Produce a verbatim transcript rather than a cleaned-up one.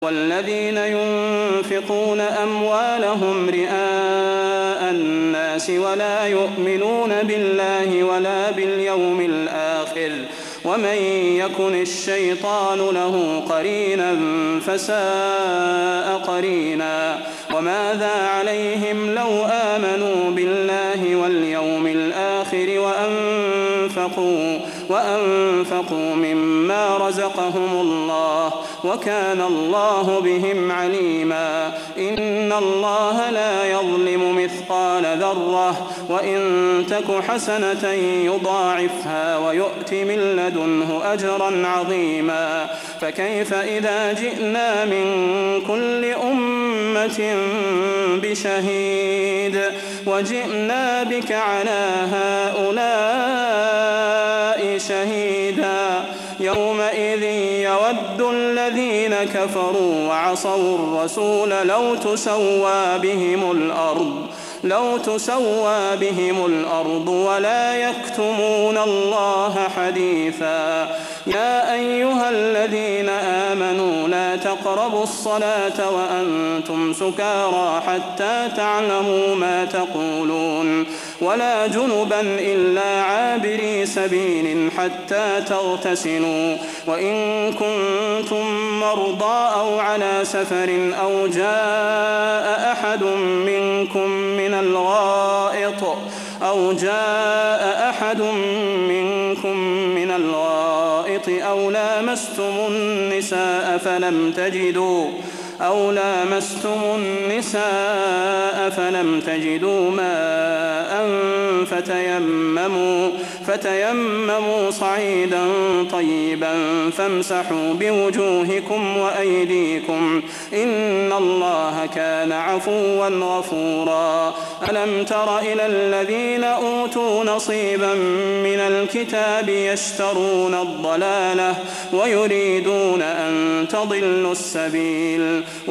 والذين ينفقون أموالهم رئاء الناس ولا يؤمنون بالله ولا باليوم الآخر ومن يكن الشيطان له قرينا فساء قرينا وماذا عليهم لو آمنوا بالله واليوم الآخر وأنفقوا, وأنفقوا مما رزقهم الله وكان الله بهم عليما إن الله لا يظلم مثقال ذرة وإن تك حسنة يضاعفها ويؤت من لدنه أجرا عظيما فكيف إذا جئنا من كل أمة بشهيد وجئنا بك على هؤلاء شهيدا يومئذ يود الذين كفروا وعصوا الرسول لو تسوى بهم الأرض لو تسوى بهم الأرض ولا يكتمون الله حديثا يا أيها الذين آمنوا لا تقربوا الصلاة وأنتم سكارى حتى تعلموا ما تقولون ولا جنبا إلا عابري سبيل حتى تغتسلوا وإن كنتم مرضى أو على سفر أو جاء أحد منكم من الغائط أو جاء أحد منكم من الغائط أو لامستم النساء فلم تجدوا أو لامستم النساء فلم تجدوا ماء فتيمموا, فتيمموا صعيدا طيبا فامسحوا بوجوهكم وأيديكم إن الله كان عفوا غفورا ألم تر إلى الذين أوتوا نصيبا من الكتاب يشترون الضلالة ويريدون أن تضلوا السبيل